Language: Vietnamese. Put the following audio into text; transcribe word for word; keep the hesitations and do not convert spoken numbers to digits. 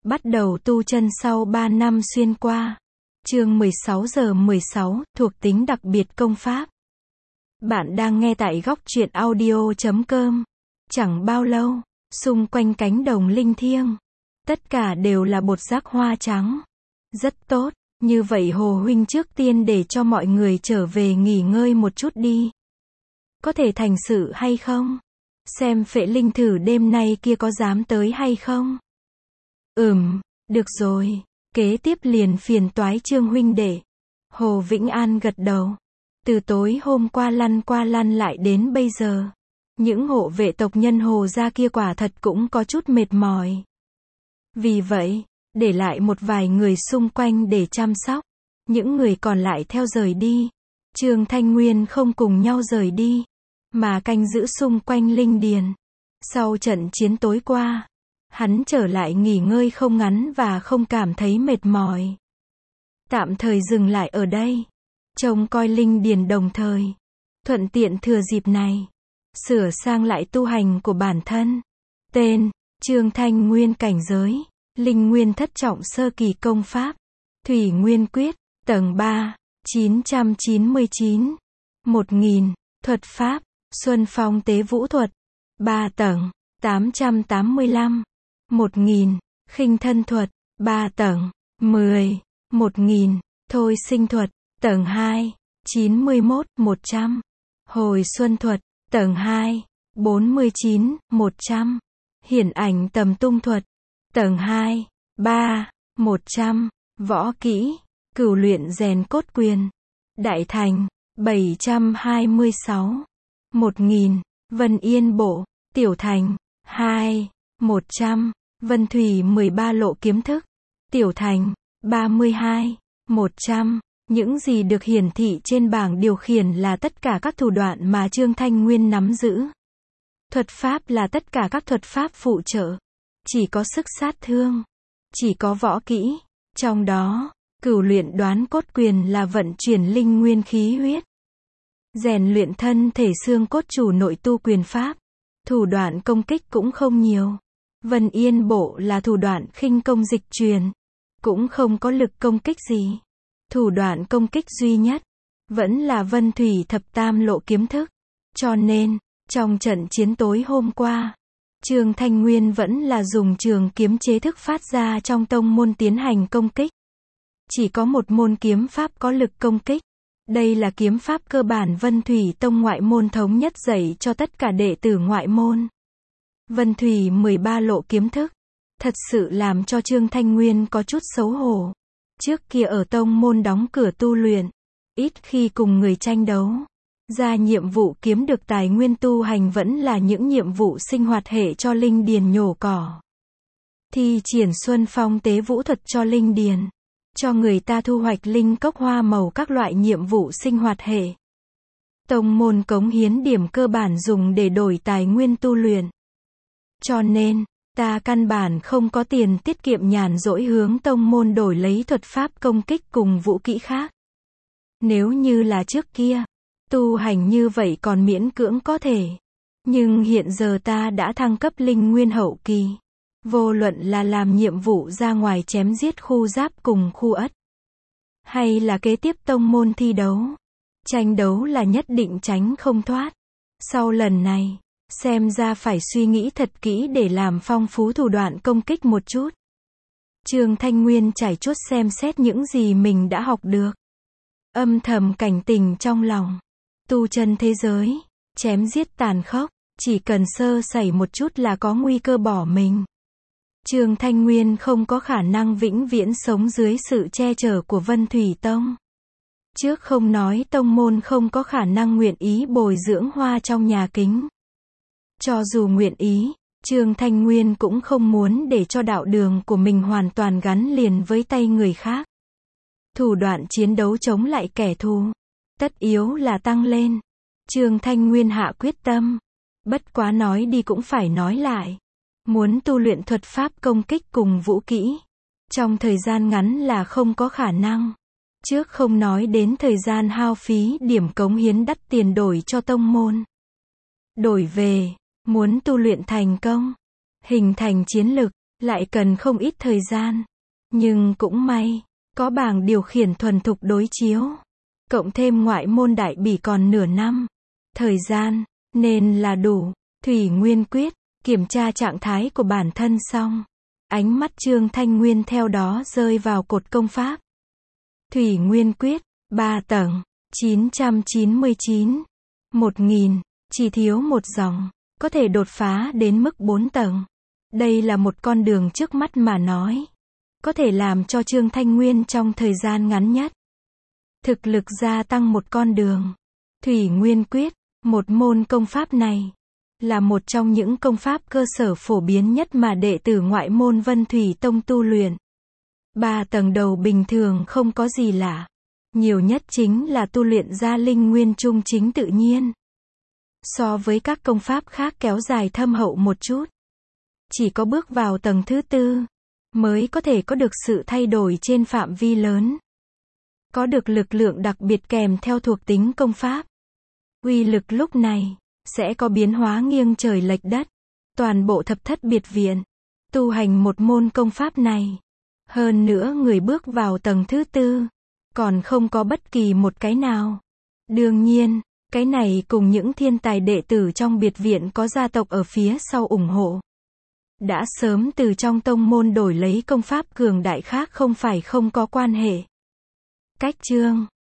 Bắt đầu tu chân sau ba năm xuyên qua. Chương mười sáu giờ mười sáu, thuộc tính đặc biệt công pháp. Bạn đang nghe tại góc truyện audio chấm com. Chẳng bao lâu, xung quanh cánh đồng linh thiêng, tất cả đều là bột rác hoa trắng. Rất tốt, như vậy Hồ huynh trước tiên để cho mọi người trở về nghỉ ngơi một chút đi. Có thể thành sự hay không? Xem phệ linh thử đêm nay kia có dám tới hay không? Ừm, được rồi, kế tiếp liền phiền toái Trương huynh đệ. Hồ Vĩnh An gật đầu. Từ tối hôm qua lăn qua lăn lại đến bây giờ, những hộ vệ tộc nhân Hồ gia kia quả thật cũng có chút mệt mỏi. Vì vậy, để lại một vài người xung quanh để chăm sóc, những người còn lại theo rời đi. Trương Thanh Nguyên không cùng nhau rời đi, mà canh giữ xung quanh linh điền. Sau trận chiến tối qua, hắn trở lại nghỉ ngơi không ngắn và không cảm thấy mệt mỏi. Tạm thời dừng lại ở đây, trông coi linh điền đồng thời, thuận tiện thừa dịp này, sửa sang lại tu hành của bản thân. Tên, Trương Thanh Nguyên. Cảnh giới, linh nguyên thất trọng sơ kỳ công pháp, Thủy Nguyên Quyết, tầng ba, chín trăm chín mươi chín, một nghìn, thuật pháp, Xuân Phong Tế Vũ Thuật, ba tầng, tám trăm tám mươi lăm, một nghìn, Khinh Thân Thuật, ba tầng, mười, một nghìn, Thôi Sinh Thuật, tầng hai, chín mươi mốt, một trăm, Hồi Xuân Thuật, tầng hai, bốn mươi chín, một trăm, Hiển Ảnh Tầm Tung Thuật, tầng hai, ba, một trăm, Võ Kỹ, Cửu Luyện Rèn Cốt Quyền, Đại Thành, bảy trăm hai mươi sáu, một nghìn, Vân Yên Bộ, Tiểu Thành, hai, một trăm, Vân Thủy mười ba Lộ Kiếm Thức, Tiểu Thành, ba mươi hai, một trăm. Những gì được hiển thị trên bảng điều khiển là tất cả các thủ đoạn mà Trương Thanh Nguyên nắm giữ. Thuật pháp là tất cả các thuật pháp phụ trợ. Chỉ có sức sát thương. Chỉ có võ kỹ. Trong đó, Cửu Luyện Đoán Cốt Quyền là vận chuyển linh nguyên khí huyết, rèn luyện thân thể xương cốt chủ nội tu quyền pháp. Thủ đoạn công kích cũng không nhiều. Vân Yên Bộ là thủ đoạn khinh công dịch truyền, cũng không có lực công kích gì. Thủ đoạn công kích duy nhất vẫn là Vân Thủy Thập Tam Lộ Kiếm Thức. Cho nên, trong trận chiến tối hôm qua, Trương Thanh Nguyên vẫn là dùng trường kiếm chế thức phát ra trong tông môn tiến hành công kích. Chỉ có một môn kiếm pháp có lực công kích. Đây là kiếm pháp cơ bản Vân Thủy Tông ngoại môn thống nhất dạy cho tất cả đệ tử ngoại môn. Vân Thủy mười ba Lộ Kiếm Thức, thật sự làm cho Trương Thanh Nguyên có chút xấu hổ. Trước kia ở tông môn đóng cửa tu luyện, ít khi cùng người tranh đấu. Ra nhiệm vụ kiếm được tài nguyên tu hành vẫn là những nhiệm vụ sinh hoạt hệ cho linh điền nhổ cỏ. Thi triển Xuân Phong Tế Vũ Thuật cho linh điền, cho người ta thu hoạch linh cốc hoa màu các loại nhiệm vụ sinh hoạt hệ. Tông môn cống hiến điểm cơ bản dùng để đổi tài nguyên tu luyện. Cho nên, ta căn bản không có tiền tiết kiệm nhàn rỗi hướng tông môn đổi lấy thuật pháp công kích cùng vũ kỹ khác. Nếu như là trước kia, tu hành như vậy còn miễn cưỡng có thể. Nhưng hiện giờ ta đã thăng cấp linh nguyên hậu kỳ. Vô luận là làm nhiệm vụ ra ngoài chém giết khu giáp cùng khu ất, hay là kế tiếp tông môn thi đấu, tranh đấu là nhất định tránh không thoát. Sau lần này, xem ra phải suy nghĩ thật kỹ để làm phong phú thủ đoạn công kích một chút. Trương Thanh Nguyên trải chuốt xem xét những gì mình đã học được. Âm thầm cảnh tình trong lòng. Tu chân thế giới, chém giết tàn khốc, chỉ cần sơ sẩy một chút là có nguy cơ bỏ mình. Trương Thanh Nguyên không có khả năng vĩnh viễn sống dưới sự che chở của Vân Thủy Tông. Trước không nói tông môn không có khả năng nguyện ý bồi dưỡng hoa trong nhà kính. Cho dù nguyện ý, Trương Thanh Nguyên cũng không muốn để cho đạo đường của mình hoàn toàn gắn liền với tay người khác. Thủ đoạn chiến đấu chống lại kẻ thù, tất yếu là tăng lên. Trương Thanh Nguyên hạ quyết tâm. Bất quá nói đi cũng phải nói lại. Muốn tu luyện thuật pháp công kích cùng vũ kỹ, trong thời gian ngắn là không có khả năng. Trước không nói đến thời gian hao phí điểm cống hiến đắt tiền đổi cho tông môn. Đổi về, muốn tu luyện thành công, hình thành chiến lực, lại cần không ít thời gian. Nhưng cũng may, có bảng điều khiển thuần thục đối chiếu. Cộng thêm ngoại môn đại bỉ còn nửa năm. Thời gian, nên là đủ. Thủy Nguyên quyết, kiểm tra trạng thái của bản thân xong. Ánh mắt Trương Thanh Nguyên theo đó rơi vào cột công pháp. Thủy Nguyên quyết, ba tầng, chín trăm chín mươi chín, một nghìn, chỉ thiếu một dòng, có thể đột phá đến mức bốn tầng. Đây là một con đường trước mắt mà nói. Có thể làm cho Trương Thanh Nguyên trong thời gian ngắn nhất. Thực lực gia tăng một con đường. Thủy Nguyên quyết, một môn công pháp này, là một trong những công pháp cơ sở phổ biến nhất mà đệ tử ngoại môn Vân Thủy Tông tu luyện. Ba tầng đầu bình thường không có gì lạ. Nhiều nhất chính là tu luyện ra linh nguyên trung chính tự nhiên. So với các công pháp khác kéo dài thâm hậu một chút. Chỉ có bước vào tầng thứ tư, mới có thể có được sự thay đổi trên phạm vi lớn. Có được lực lượng đặc biệt kèm theo thuộc tính công pháp. Uy lực lúc này, sẽ có biến hóa nghiêng trời lệch đất. Toàn bộ thập thất biệt viện, tu hành một môn công pháp này. Hơn nữa người bước vào tầng thứ tư, còn không có bất kỳ một cái nào. Đương nhiên, cái này cùng những thiên tài đệ tử trong biệt viện có gia tộc ở phía sau ủng hộ. Đã sớm từ trong tông môn đổi lấy công pháp cường đại khác không phải không có quan hệ. Cách chương